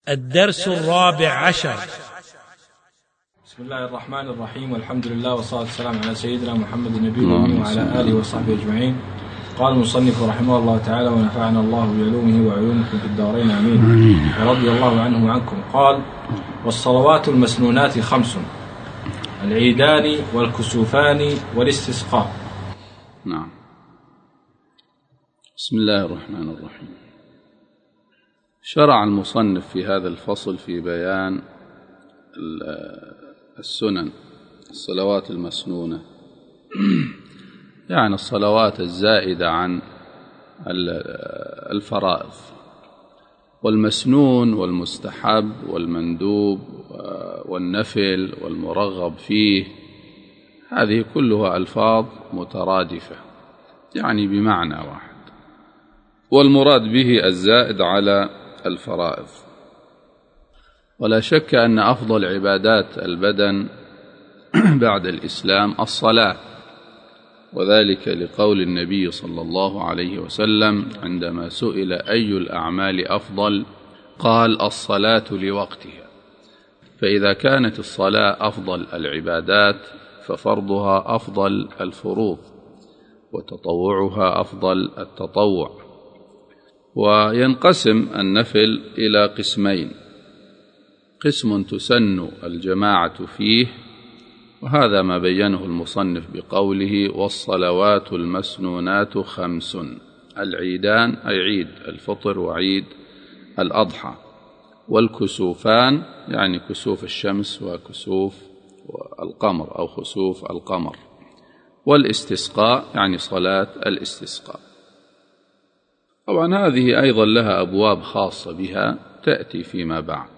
الدرس 14. بسم الله الرحمن الرحيم، والحمد لله والصلاة والسلام على سيدنا محمد النبي وعلى آله وصحبه أجمعين. قال المصنف رحمه الله تعالى: ونفعنا الله بعلومه وعلومكم في الدارين آمين، ورضي الله عنه وعنكم. قال: والصلوات المسنونات 5: العيدان والكسوفان والاستسقاء. نعم. بسم الله الرحمن الرحيم. شرع المصنف في هذا الفصل في بيان السنن، الصلوات المسنونة، يعني الصلوات الزائدة عن الفرائض. والمسنون والمستحب والمندوب والنفل والمرغب فيه، هذه كلها ألفاظ مترادفة، يعني بمعنى واحد، والمراد به الزائد على الفرائض. ولا شك أن أفضل عبادات البدن بعد الإسلام الصلاة، وذلك لقول النبي صلى الله عليه وسلم عندما سئل أي الأعمال أفضل قال: الصلاة لوقتها. فإذا كانت الصلاة أفضل العبادات ففرضها أفضل الفروض، وتطوعها أفضل التطوع. وينقسم النفل إلى قسمين: قسم تسن الجماعة فيه، وهذا ما بينه المصنف بقوله: والصلوات المسنونات 5: العيدان أي عيد الفطر وعيد الأضحى، والكسوفان يعني كسوف الشمس وكسوف القمر أو خسوف القمر، والاستسقاء يعني صلاة الاستسقاء. طبعا هذه أيضا لها أبواب خاصة بها تأتي فيما بعد.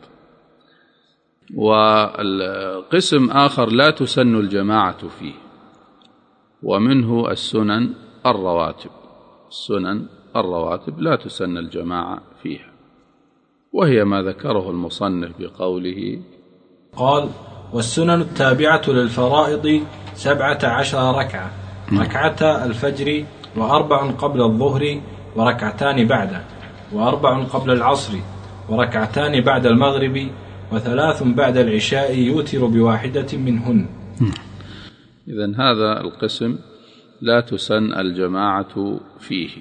والقسم آخر لا تسن الجماعة فيه، ومنه السنن الرواتب. السنن الرواتب لا تسن الجماعة فيها، وهي ما ذكره المصنف بقوله: قال: والسنن التابعة للفرائض 17 ركعة: ركعتا الفجر، و4 قبل الظهر، وركعتان بعده، و4 قبل العصر، وركعتان بعد المغرب، و3 بعد العشاء يوتر بواحدة منهن. إذن هذا القسم لا تسن الجماعة فيه.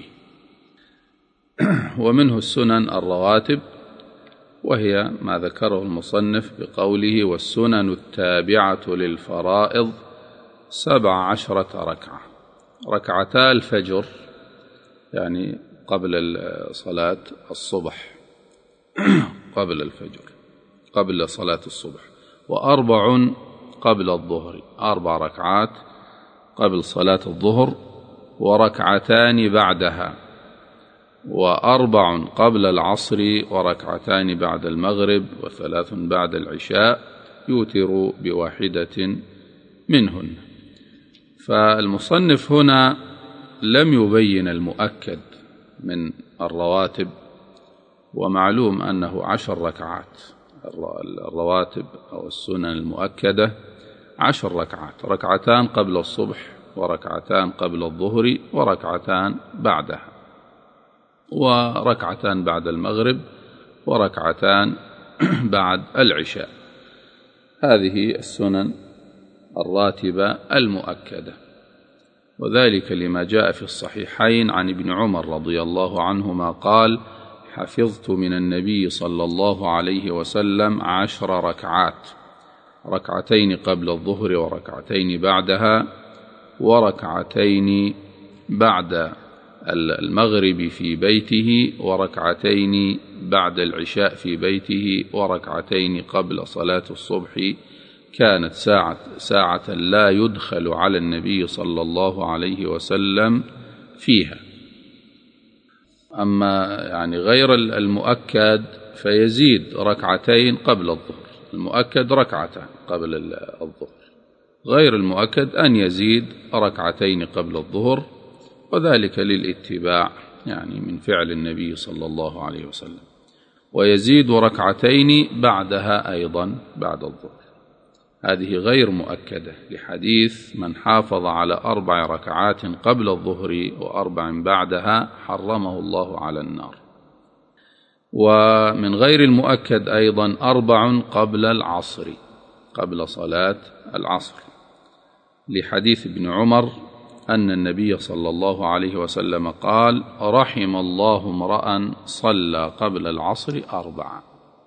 ومنه السنن الرواتب، وهي ما ذكره المصنف بقوله: والسنن التابعة للفرائض 17 ركعة: ركعتا الفجر يعني قبل صلاة الصبح قبل الفجر، قبل صلاة الصبح، و4 قبل الظهر، 4 ركعات قبل صلاة الظهر، وركعتان بعدها، و4 قبل العصر، وركعتان بعد المغرب، و3 بعد العشاء يوتر بواحدة منهن. فالمصنف هنا لم يبين المؤكد من الرواتب، ومعلوم أنه 10 ركعات. الرواتب أو السنن المؤكدة 10 ركعات: ركعتان قبل الصبح، وركعتان قبل الظهر، وركعتان بعدها، وركعتان بعد المغرب، وركعتان بعد العشاء. هذه السنن الراتبة المؤكدة، وذلك لما جاء في الصحيحين عن ابن عمر رضي الله عنهما قال: حفظت من النبي صلى الله عليه وسلم 10 ركعات: ركعتين قبل الظهر، وركعتين بعدها، وركعتين بعد المغرب في بيته، وركعتين بعد العشاء في بيته، وركعتين قبل صلاة الصبح. كانت ساعة لا يدخل على النبي صلى الله عليه وسلم فيها. أما يعني غير المؤكد فيزيد ركعتين قبل الظهر، المؤكد ركعتان قبل الظهر، غير المؤكد أن يزيد ركعتين قبل الظهر، وذلك للاتباع يعني من فعل النبي صلى الله عليه وسلم. ويزيد ركعتين بعدها أيضا بعد الظهر، هذه غير مؤكدة لحديث: من حافظ على 4 ركعات قبل الظهر و4 بعدها حرمه الله على النار. ومن غير المؤكد أيضا 4 قبل العصر، قبل صلاة العصر، لحديث ابن عمر أن النبي صلى الله عليه وسلم قال: رحم الله امرأ صلى قبل العصر 4.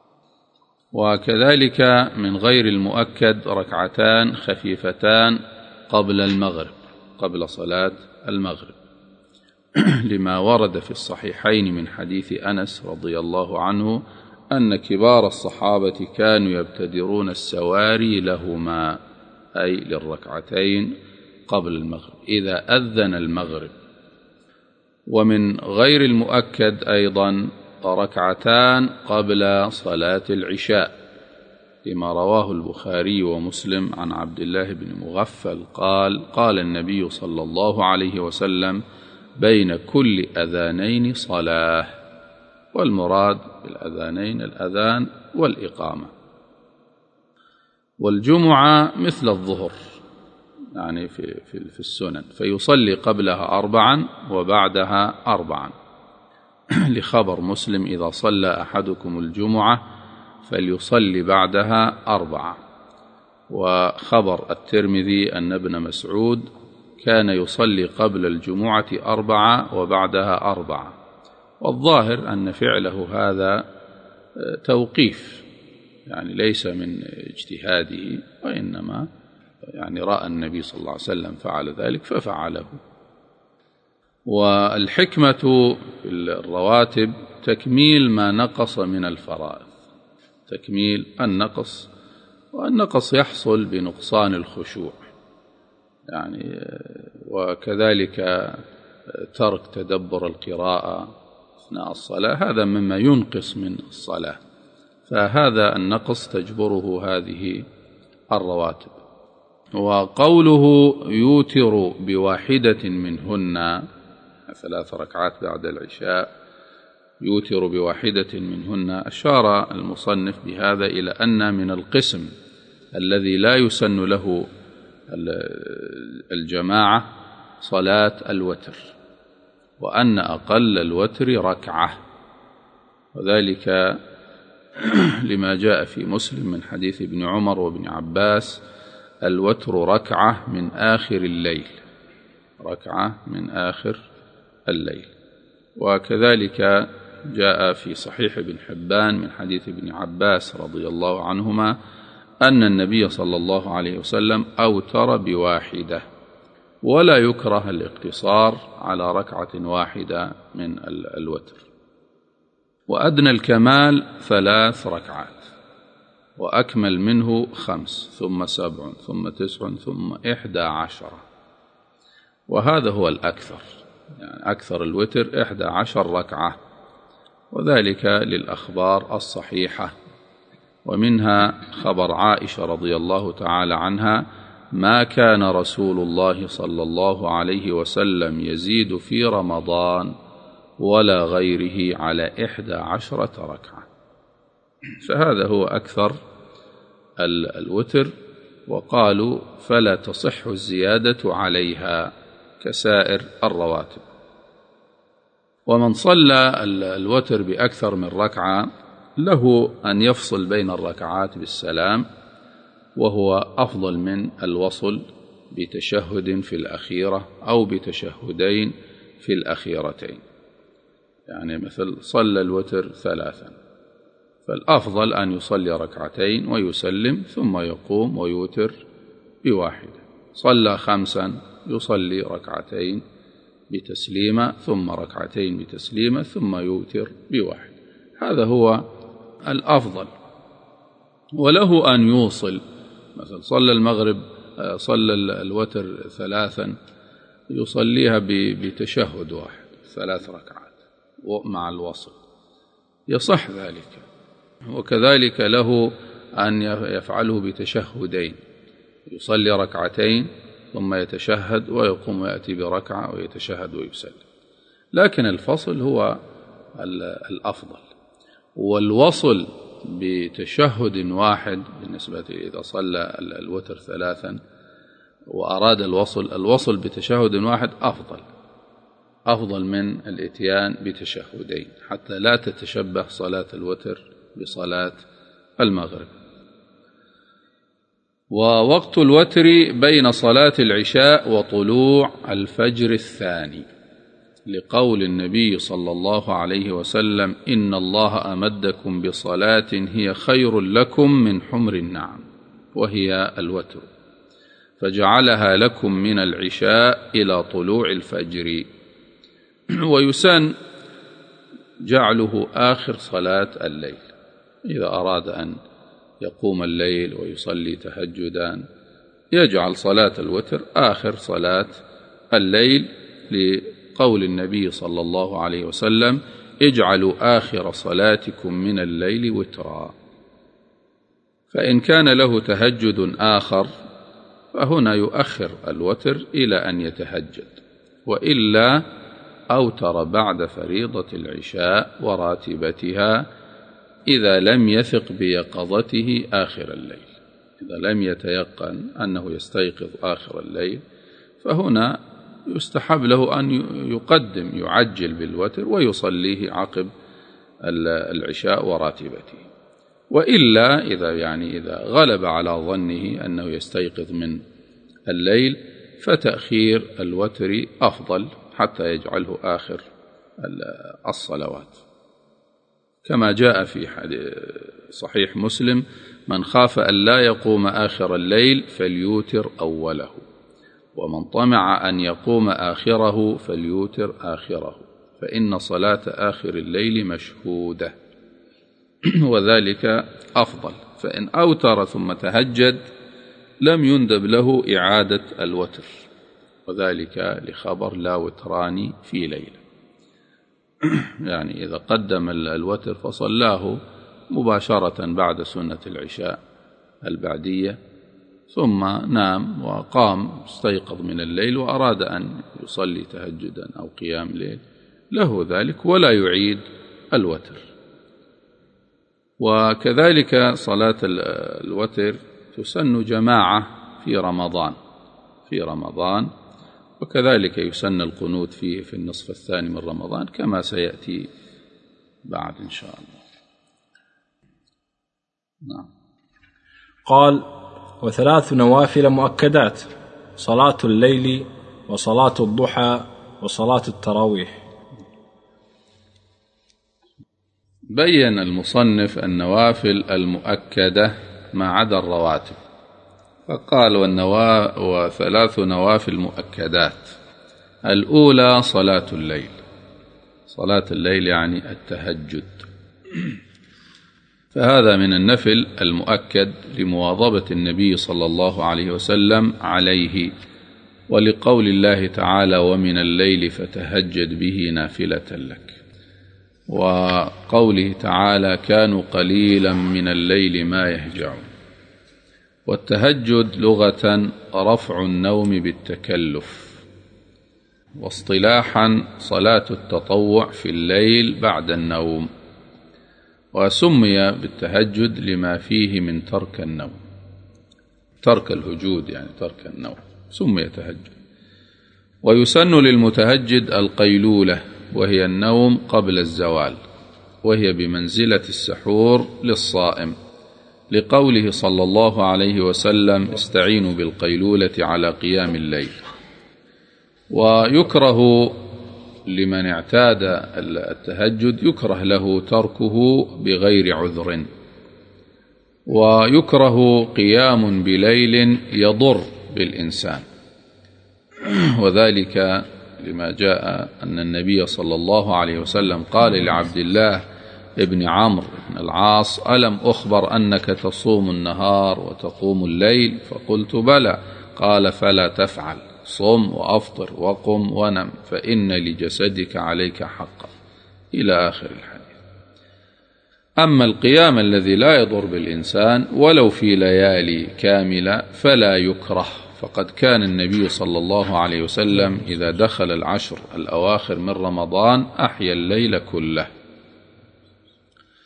وكذلك من غير المؤكد 2 ركعتان خفيفتان قبل المغرب، قبل صلاة المغرب، لما ورد في الصحيحين من حديث أنس رضي الله عنه أن كبار الصحابة كانوا يبتدرون السواري لهما، أي للركعتين قبل المغرب إذا أذن المغرب. ومن غير المؤكد أيضا 2 ركعتان قبل صلاة العشاء، لما رواه البخاري ومسلم عن عبد الله بن مغفل قال: قال النبي صلى الله عليه وسلم: بين كل أذانين صلاة. والمراد بالأذانين الأذان والإقامة. والجمعة مثل الظهر، يعني في السنن، فيصلي قبلها 4 وبعدها 4، لخبر مسلم: إذا صلى أحدكم الجمعة فليصلي بعدها 4. وخبر الترمذي أن ابن مسعود كان يصلي قبل الجمعة 4 وبعدها 4. والظاهر أن فعله هذا توقيف، يعني ليس من اجتهاده، وإنما يعني رأى النبي صلى الله عليه وسلم فعل ذلك ففعله. والحكمة في الرواتب تكميل ما نقص من الفرائض، تكميل النقص، والنقص يحصل بنقصان الخشوع، يعني وكذلك ترك تدبر القراءة أثناء الصلاة، هذا مما ينقص من الصلاة، فهذا النقص تجبره هذه الرواتب. وقوله يوتر بواحدة منهن، 3 ركعات بعد العشاء، يوتر بواحدة منهن، أشار المصنف بهذا إلى أن من القسم الذي لا يسن له الجماعة صلاة الوتر، وأن أقل الوتر 1 ركعة، وذلك لما جاء في مسلم من حديث ابن عمر وابن عباس: الوتر 1 ركعة من آخر الليل، 1 ركعة من آخر الليل. وكذلك جاء في صحيح ابن حبان من حديث ابن عباس رضي الله عنهما أن النبي صلى الله عليه وسلم أوتر ب1، ولا يكره الاقتصار على 1 ركعة من الوتر. وأدنى الكمال 3 ركعات، وأكمل منه 5 ثم 7 ثم 9 ثم 11، وهذا هو الأكثر، يعني أكثر الوتر 11 ركعة، وذلك للأخبار الصحيحة، ومنها خبر عائشة رضي الله تعالى عنها: ما كان رسول الله صلى الله عليه وسلم يزيد في رمضان ولا غيره على 11 ركعة. فهذا هو أكثر الوتر، وقالوا فلا تصح الزيادة عليها كسائر الرواتب. ومن صلى الوتر بأكثر من 1 ركعة له أن يفصل بين الركعات بالسلام، وهو أفضل من الوصل بتشهد في الأخيرة أو بتشهدين في الأخيرتين. يعني مثل صلى الوتر 3، فالأفضل أن يصلي 2 ركعتين ويسلم ثم يقوم ويوتر ب1. صلى 5 يصلي 2 ركعتين بتسليمة ثم 2 ركعتين بتسليمة ثم يوتر ب1. هذا هو الأفضل. وله أن يوصل، مثلا صلى المغرب، صلى الوتر 3 يصليها بتشهد 1 3 ركعات مع الوصل، يصح ذلك. وكذلك له أن يفعله بتشهدين، يصلي 2 ركعتين ثم يتشهد ويقوم ويأتي ب1 ويتشهد ويسلم، لكن الفصل هو الأفضل. والوصل بتشهد 1 بالنسبة إذا صلى الوتر 3 وأراد الوصل بتشهد 1 أفضل، أفضل من الإتيان بتشهدين، حتى لا تتشبه صلاة الوتر بصلاة المغرب. ووقت الوتر بين صلاة العشاء وطلوع الفجر الثاني، لقول النبي صلى الله عليه وسلم: إن الله أمدكم بصلاة هي خير لكم من حمر النعم، وهي الوتر، فجعلها لكم من العشاء إلى طلوع الفجر. ويسن جعله آخر صلاة الليل، إذا أراد أن يقوم الليل ويصلي تهجدا يجعل صلاة الوتر آخر صلاة الليل، لقول النبي صلى الله عليه وسلم: اجعلوا آخر صلاتكم من الليل وترا. فإن كان له تهجد آخر فهنا يؤخر الوتر إلى أن يتهجد، وإلا أوتر بعد فريضة العشاء وراتبتها إذا لم يثق بيقظته آخر الليل. إذا لم يتيقن أنه يستيقظ آخر الليل فهنا يستحب له أن يعجل بالوتر ويصليه عقب العشاء وراتبته. وإلا إذا غلب على ظنه أنه يستيقظ من الليل فتأخير الوتر أفضل حتى يجعله آخر الصلوات، كما جاء في صحيح مسلم: من خاف أن لا يقوم آخر الليل فليوتر أوله، ومن طمع أن يقوم آخره فليوتر آخره، فإن صلاة آخر الليل مشهودة، وذلك أفضل. فإن أوتر ثم تهجد لم يندب له إعادة الوتر، وذلك لخبر: لا وتران في ليلة. يعني إذا قدم الوتر فصلاه مباشرة بعد سنة العشاء البعدية، ثم نام وقام استيقظ من الليل وأراد أن يصلي تهجدا أو قيام ليل، له ذلك ولا يعيد الوتر. وكذلك صلاة الوتر تسن جماعة في رمضان، وكذلك يسن القنوت فيه في النصف الثاني من رمضان، كما سيأتي بعد إن شاء الله. نعم. قال: وثلاث نوافل مؤكدات: صلاة الليل، وصلاة الضحى، وصلاة التراويح. بين المصنف النوافل المؤكدة ما عدا الرواتب، فقال: وثلاث نوافل مؤكدات. الأولى صلاة الليل. صلاة الليل يعني التهجد، فهذا من النفل المؤكد لمواظبة النبي صلى الله عليه وسلم عليه، ولقول الله تعالى: ومن الليل فتهجد به نافلة لك، وقوله تعالى: كانوا قليلا من الليل ما يهجعون. والتهجد لغة رفع النوم بالتكلف، واصطلاحا صلاة التطوع في الليل بعد النوم، وسمي بالتهجد لما فيه من ترك النوم، ترك الهجود يعني ترك النوم، سمي تهجد. ويسن للمتهجد القيلولة، وهي النوم قبل الزوال، وهي بمنزلة السحور للصائم، لقوله صلى الله عليه وسلم: استعينوا بالقيلولة على قيام الليل. ويكره لمن اعتاد التهجد، يكره له تركه بغير عذر. ويكره قيام بليل يضر بالإنسان، وذلك لما جاء أن النبي صلى الله عليه وسلم قال لعبد الله ابن عمرو بن العاص: ألم أخبر أنك تصوم النهار وتقوم الليل؟ فقلت: بلى. قال: فلا تفعل، صم وأفطر وقم ونم، فإن لجسدك عليك حقا، إلى آخر الحديث. أما القيام الذي لا يضر بالإنسان ولو في ليالي كاملة فلا يكره، فقد كان النبي صلى الله عليه وسلم إذا دخل العشر الأواخر من رمضان أحيا الليل كله.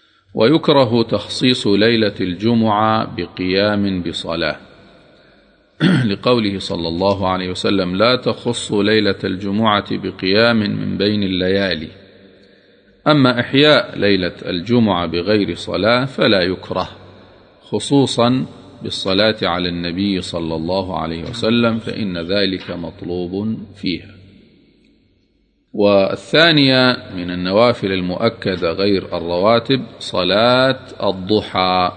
ويكره تخصيص ليلة الجمعة بقيام بصلاة، لقوله صلى الله عليه وسلم: لا تخصوا ليلة الجمعة بقيام من بين الليالي. أما إحياء ليلة الجمعة بغير صلاة فلا يكره، خصوصا بالصلاة على النبي صلى الله عليه وسلم، فإن ذلك مطلوب فيها. والثانية من النوافل المؤكدة غير الرواتب صلاة الضحى،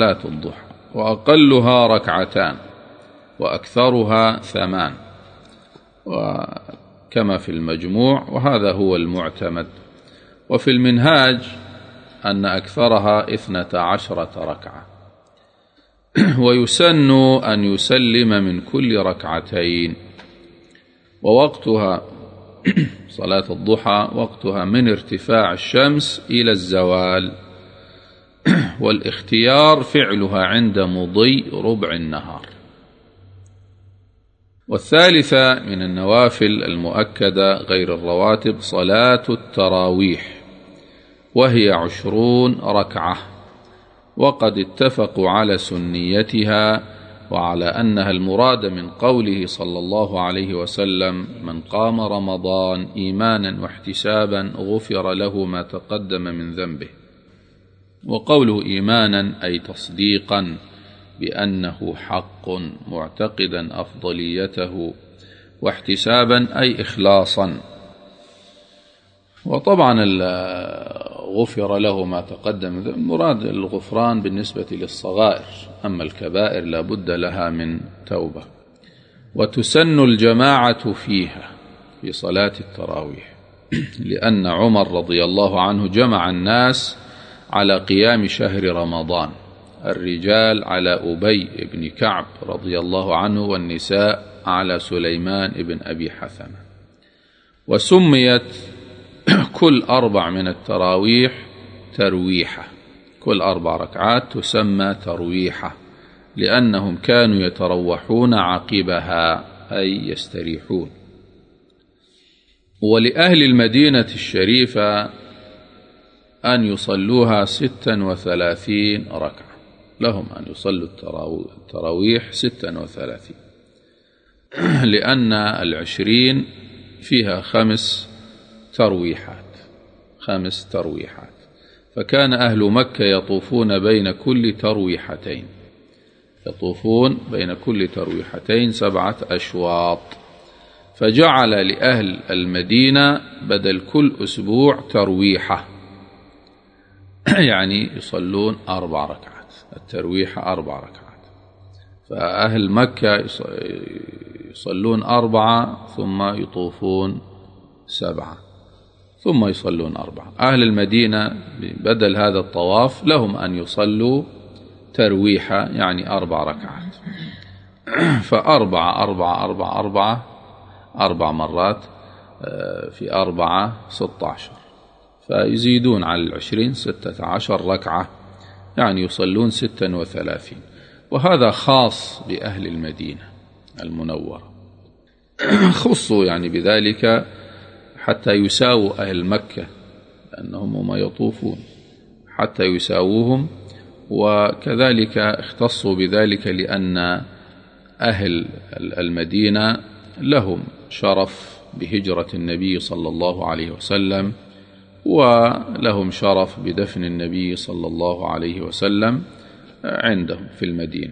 وأقلها 2 ركعات وأكثرها 8، وكما في المجموع، وهذا هو المعتمد. وفي المنهاج أن أكثرها 12 ركعة. ويسن أن يسلم من كل 2 ركعتين. ووقتها صلاة الضحى وقتها من ارتفاع الشمس إلى الزوال، والاختيار فعلها عند مضي ربع النهار. والثالثة من النوافل المؤكدة غير الرواتب صلاة التراويح، وهي 20 ركعة، وقد اتفقوا على سنيتها وعلى أنها المراد من قوله صلى الله عليه وسلم: من قام رمضان إيمانا واحتسابا غفر له ما تقدم من ذنبه. وقوله إيمانا أي تصديقا بأنه حق معتقدا أفضليته، واحتسابا أي إخلاصا. وطبعا غفر له ما تقدم، مراد الغفران بالنسبة للصغائر، أما الكبائر لا بد لها من توبة. وتسن الجماعة فيها في صلاة التراويح، لأن عمر رضي الله عنه جمع الناس على قيام شهر رمضان، الرجال على أبي بن كعب رضي الله عنه، والنساء على سليمان بن أبي حثمة. وسميت كل 4 من التراويح ترويحة، كل 4 ركعات تسمى ترويحة، لأنهم كانوا يتروحون عقبها أي يستريحون. ولأهل المدينة الشريفة أن يصلوها 36 ركعة، لهم أن يصلوا التراويح 36، لأن 20 فيها 5 ترويحات. فكان أهل مكة يطوفون بين كل ترويحتين 7 أشواط، فجعل لأهل المدينة بدل كل أسبوع ترويحة، يعني يصلون 4 ركعات، الترويحة 4 ركعات. فأهل مكة يصلون 4 ثم يطوفون 7 ثم يصلون 4. أهل المدينة بدل هذا الطواف لهم أن يصلوا ترويحة، يعني 4 ركعات. فأربعة 4 مرات في 4 16، فيزيدون على 20 16 ركعة، يعني يصلون 36. وهذا خاص بأهل المدينة المنورة، خصوا يعني بذلك حتى يساووا أهل مكة، لأنهم هم يطوفون حتى يساووهم. وكذلك اختصوا بذلك لأن أهل المدينة لهم شرف بهجرة النبي صلى الله عليه وسلم، ولهم شرف بدفن النبي صلى الله عليه وسلم عندهم في المدينة.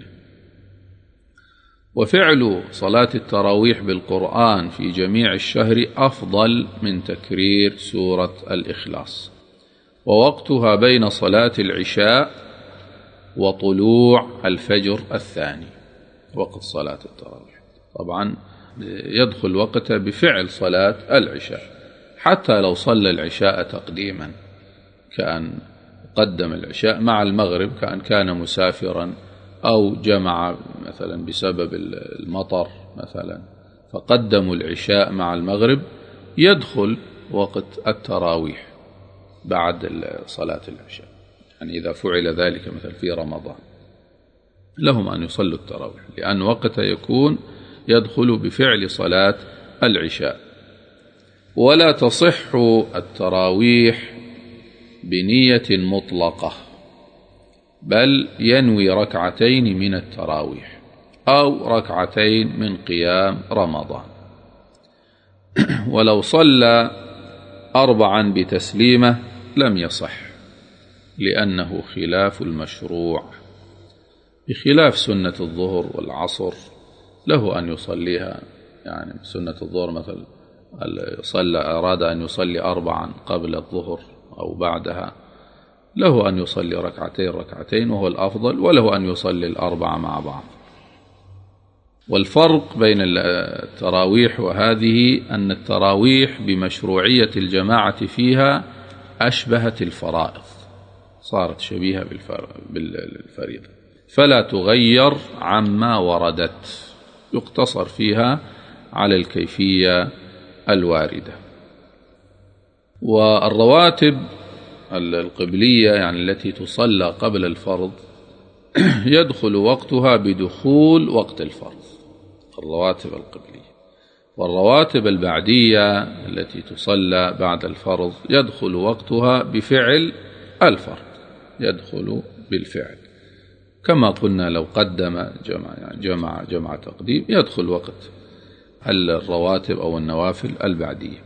وفعل صلاة التراويح بالقرآن في جميع الشهر أفضل من تكرير سورة الإخلاص. ووقتها بين صلاة العشاء وطلوع الفجر الثاني، وقت صلاة التراويح. طبعا يدخل وقتها بفعل صلاة العشاء، حتى لو صلى العشاء تقديما، كأن قدم العشاء مع المغرب، كان مسافرا أو جمع مثلا بسبب المطر مثلا، فقدموا العشاء مع المغرب، يدخل وقت التراويح بعد صلاة العشاء. يعني إذا فعل ذلك مثلا في رمضان لهم أن يصلوا التراويح، لأن وقتها يدخل بفعل صلاة العشاء. ولا تصح التراويح بنية مطلقة، بل ينوي 2 من التراويح، أو ركعتين من قيام رمضان. ولو صلى 4 بتسليمة لم يصح، لأنه خلاف المشروع، بخلاف سنة الظهر والعصر له أن يصليها. يعني سنة الظهر مثلا أراد أن يصلي 4 قبل الظهر أو بعدها، له أن يصلي ركعتين وهو الأفضل، وله أن يصلي 4 مع بعض. والفرق بين التراويح وهذه أن التراويح بمشروعية الجماعة فيها أشبهت الفرائض، صارت شبيهة بالفريضة، فلا تغير عما وردت، يقتصر فيها على الكيفية الواردة. والرواتب القبلية يعني التي تصلى قبل الفرض يدخل وقتها بدخول وقت الفرض، الرواتب القبلية. والرواتب البعدية التي تصلى بعد الفرض يدخل وقتها بفعل الفرض، يدخل بالفعل، كما قلنا لو قدم جمع تقديم يدخل وقت الرواتب أو النوافل البعدية.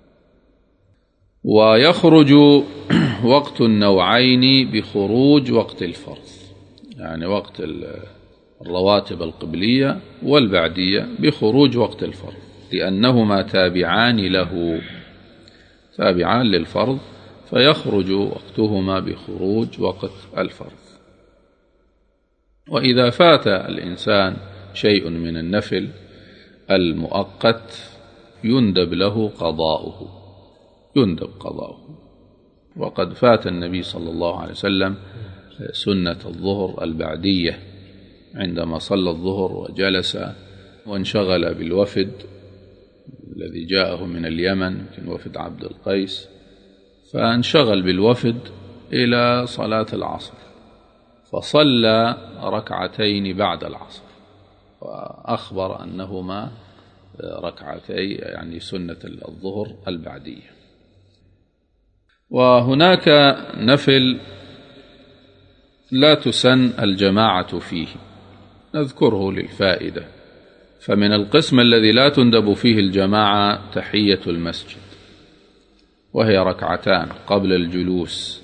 ويخرج وقت النوعين بخروج وقت الفرض، يعني وقت الرواتب القبلية والبعدية بخروج وقت الفرض، لأنهما تابعان له، تابعان للفرض، فيخرج وقتهما بخروج وقت الفرض. وإذا فات الإنسان شيء من النفل المؤقت يندب له قضاؤه، يندب قضاؤه. وقد فات النبي صلى الله عليه وسلم سنة الظهر البعدية عندما صلى الظهر وجلس وانشغل بالوفد الذي جاءه من اليمن، كان وفد عبد القيس، فانشغل بالوفد إلى صلاة العصر، فصلى 2 بعد العصر، وأخبر أنهما 2 يعني سنة الظهر البعدية. وهناك نفل لا تسن الجماعة فيه، نذكره للفائدة. فمن القسم الذي لا تندب فيه الجماعة تحية المسجد، وهي 2 قبل الجلوس،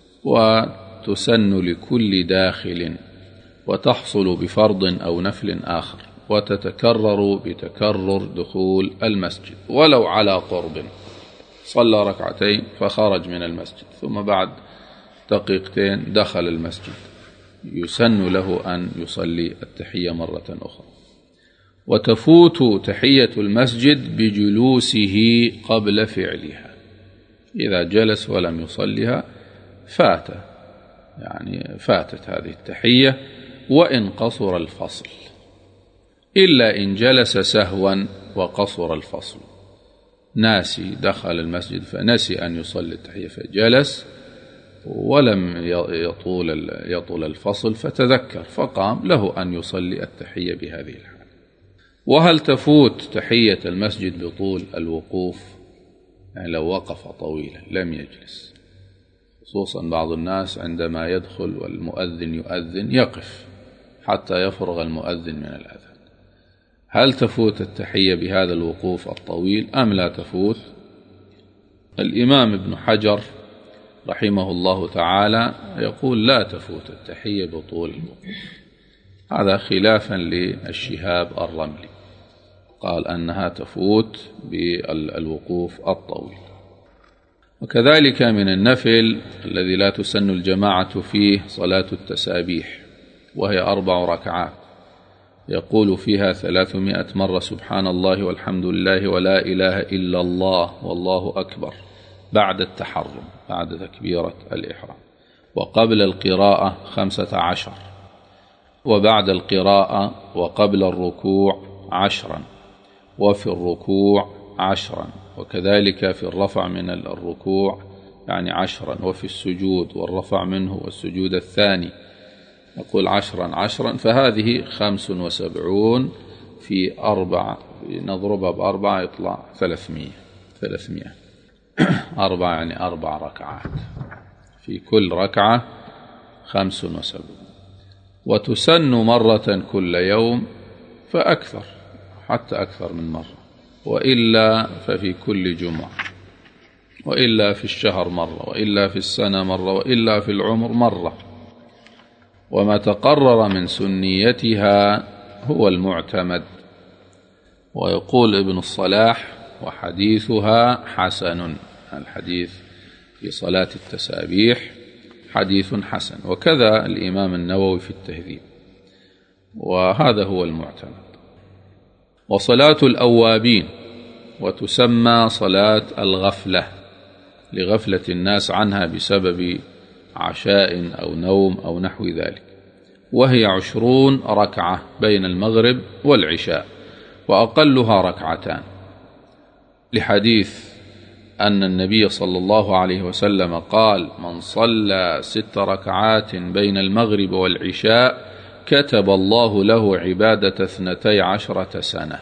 وتسن لكل داخل، وتحصل بفرض أو نفل آخر، وتتكرر بتكرر دخول المسجد ولو على قرب. صلى 2 فخرج من المسجد، ثم بعد دقيقتين دخل المسجد، يسن له أن يصلي التحية مرة أخرى. وتفوت تحية المسجد بجلوسه قبل فعلها، إذا جلس ولم يصلها فات، يعني فاتت هذه التحية وإن قصر الفصل، إلا إن جلس سهوا وقصر الفصل، ناسي دخل المسجد فنسي أن يصلي التحية فجلس ولم يطول الفصل فتذكر فقام، له أن يصلي التحية بهذه الحال. وهل تفوت تحية المسجد بطول الوقوف؟ يعني لو وقف طويلا لم يجلس، خصوصا بعض الناس عندما يدخل والمؤذن يؤذن يقف حتى يفرغ المؤذن من الأذان، هل تفوت التحية بهذا الوقوف الطويل أم لا تفوت؟ الإمام ابن حجر رحمه الله تعالى يقول لا تفوت التحية بطول الوقوف، هذا خلافا للشهاب الرملي، قال أنها تفوت بالوقوف الطويل. وكذلك من النفل الذي لا تسن الجماعة فيه صلاة التسابيح، وهي 4 ركعات، يقول فيها 300 مرة سبحان الله والحمد لله ولا إله إلا الله والله أكبر، بعد التحرم، بعد تكبيرة الإحرام، وقبل القراءة 15، وبعد القراءة وقبل الركوع 10، وفي الركوع 10، وكذلك في الرفع من الركوع يعني 10، وفي السجود والرفع منه والسجود الثاني يقول 10، فهذه 75 في 4 نضربها ب4 يطلع 300 4 يعني 4 ركعات، في كل ركعة 75. وتسن مرة كل يوم فأكثر، حتى أكثر من مرة، وإلا ففي كل جمعة، وإلا في الشهر مرة، وإلا في السنة مرة، وإلا في العمر مرة. وما تقرر من سنيتها هو المعتمد. ويقول ابن الصلاح: وحديثها حسن، الحديث في صلاة التسابيح حديث حسن. وكذا الإمام النووي في التهذيب، وهذا هو المعتمد. وصلاة الأوابين، وتسمى صلاة الغفلة لغفلة الناس عنها بسبب عشاء أو نوم أو نحو ذلك، وهي 20 ركعة بين المغرب والعشاء، وأقلها ركعتان، لحديث أن النبي صلى الله عليه وسلم قال: من صلى 6 ركعات بين المغرب والعشاء كتب الله له عبادة 12 سنة.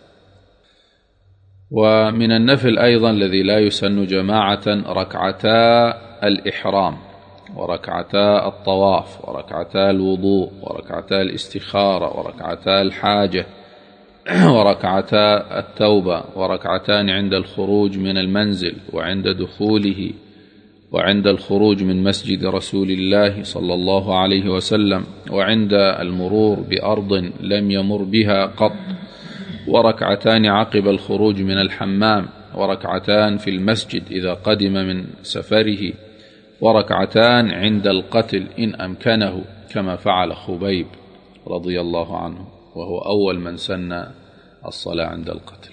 ومن النفل أيضا الذي لا يسن جماعة ركعتا الإحرام، وركعتا الطواف، وركعتا الوضوء، وركعتا الاستخارة، وركعتا الحاجة، وركعتا التوبة، وركعتان عند الخروج من المنزل وعند دخوله، وعند الخروج من مسجد رسول الله صلى الله عليه وسلم، وعند المرور بأرض لم يمر بها قط، وركعتان عقب الخروج من الحمام، وركعتان في المسجد إذا قدم من سفره، وركعتان عند القتل إن أمكنه، كما فعل خبيب رضي الله عنه، وهو أول من سن الصلاة عند القتل،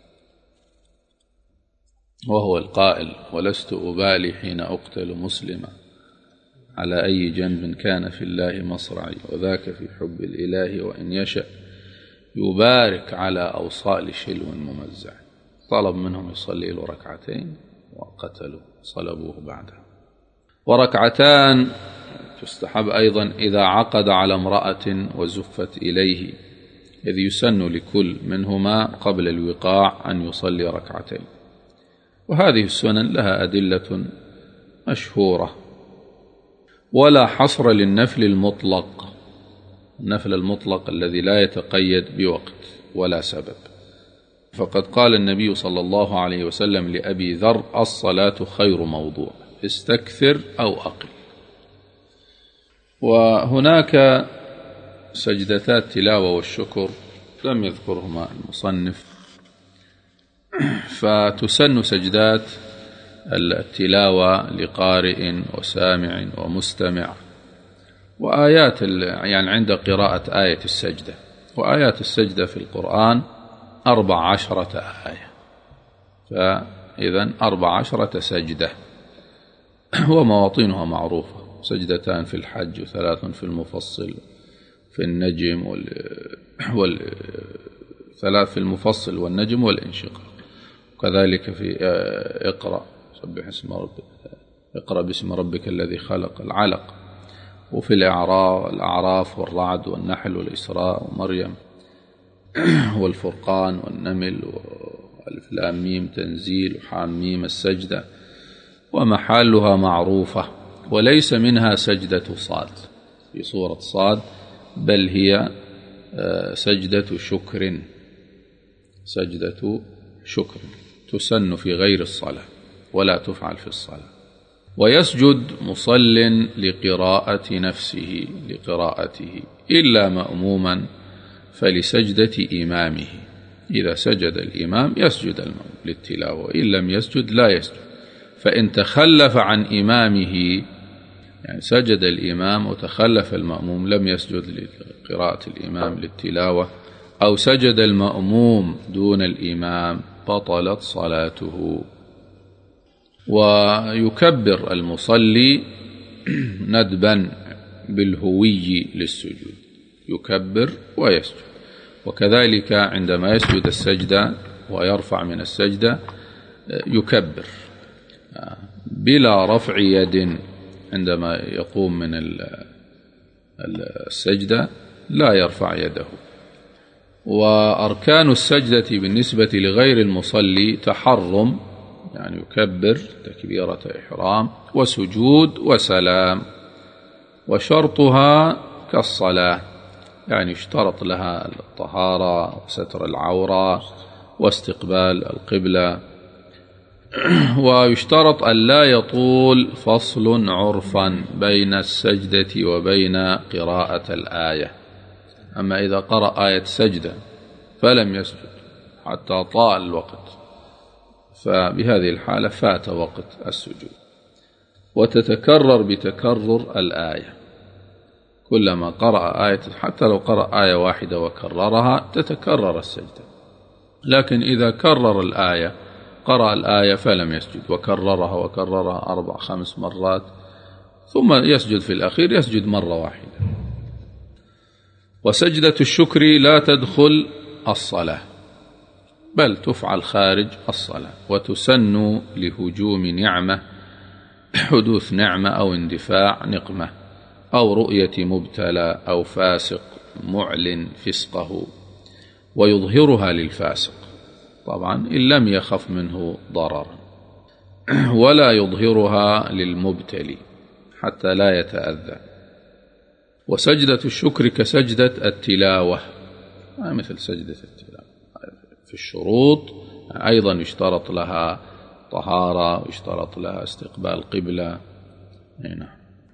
وهو القائل: ولست أبالي حين أقتل مسلما على أي جنب كان في الله مصرعي، وذاك في حب الإله وإن يشأ يبارك على أوصال شلو ممزع. طلب منهم يصلي له ركعتين وقتلوا، صلبوه بعدها. وركعتان تستحب أيضا إذا عقد على امرأة وزفت إليه، إذ يسن لكل منهما قبل الوقاع أن يصلي ركعتين. وهذه السنن لها أدلة مشهورة. ولا حصر للنفل المطلق، النفل المطلق الذي لا يتقيد بوقت ولا سبب، فقد قال النبي صلى الله عليه وسلم لأبي ذر: الصلاة خير موضوع، استكثر أو أقل. وهناك سجدتا التلاوة والشكر لم يذكرهما المصنف، فتسن سجدات التلاوة لقارئ وسامع ومستمع، وآيات يعني عند قراءة آية السجدة. وآيات السجدة في القرآن 14 آية، فإذن 14 سجدة، ومواطنها معروفة: سجدتان في الحج، و3 في المفصل في النجم، 3 في المفصل والنجم والانشقاق، وكذلك في اقرأ سبح اسم ربك، اقرأ باسم ربك الذي خلق، العلق، وفي الأعراف والرعد والنحل والإسراء ومريم والفرقان والنمل وألف لام ميم تنزيل وحام ميم السجدة، ومحالها معروفة. وليس منها سجدة صاد في سورة صاد، بل هي سجدة شكر، سجدة شكر تسن في غير الصلاة ولا تفعل في الصلاة. ويسجد مصل لقراءة نفسه، لقراءته، إلا مأموما فلسجدة إمامه. إذا سجد الإمام يسجد المأموم للتلاوة، وإن لم يسجد لا يسجد. فإن تخلف عن إمامه، يعني سجد الإمام وتخلف المأموم، لم يسجد لقراءة الإمام للتلاوة، أو سجد المأموم دون الإمام، بطلت صلاته. ويكبر المصلي ندبا بالهوي للسجود، يكبر ويسجد. وكذلك عندما يسجد السجدة ويرفع من السجدة يكبر بلا رفع يد. عندما يقوم من السجدة لا يرفع يده. وأركان السجدة بالنسبة لغير المصلي تحرم، يعني يكبر تكبيرة إحرام وسجود وسلام، وشرطها كالصلاة يعني يشترط لها الطهارة وستر العورة واستقبال القبلة. ويشترط أن لا يطول فصل عرفا بين السجدة وبين قراءة الآية. أما إذا قرأ آية سجدة فلم يسجد حتى طال الوقت، فبهذه الحالة فات وقت السجود. وتتكرر بتكرر الآية، كلما قرأ آية حتى لو قرأ آية واحدة وكررها تتكرر السجدة. لكن إذا كرر الآية، قرأ الآية فلم يسجد وكررها 4-5 مرات ثم يسجد في الأخير، يسجد مرة واحدة. وسجدة الشكر لا تدخل الصلاة بل تفعل خارج الصلاة، وتسن لهجوم نعمة، حدوث نعمة أو اندفاع نقمة أو رؤية مبتلى أو فاسق معلن فسقه، ويظهرها للفاسق طبعا إن لم يخف منه ضررا، ولا يظهرها للمبتلي حتى لا يتأذى. وسجدة الشكر كسجدة التلاوة، مثل سجدة التلاوة. في الشروط أيضا يشترط لها طهارة ويشترط لها استقبال قبلة. هنا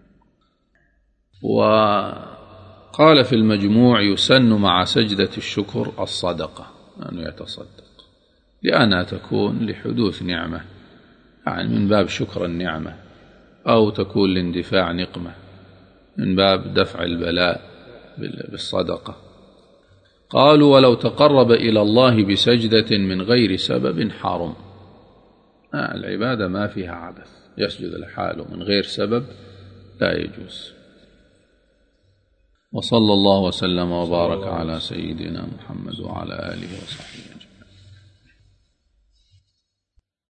وقال في المجموع يسن مع سجدة الشكر الصدقة، أنه يتصدق لأنها تكون لحدوث نعمة، يعني من باب شكر النعمة، أو تكون لاندفاع نقمة من باب دفع البلاء بالصدقة. قالوا ولو تقرب إلى الله بسجدة من غير سبب حرم. العبادة ما فيها عبث، يسجد لحاله من غير سبب لا يجوز. وصلى الله وسلم وبارك على سيدنا محمد وعلى آله وصحبه أجمعين.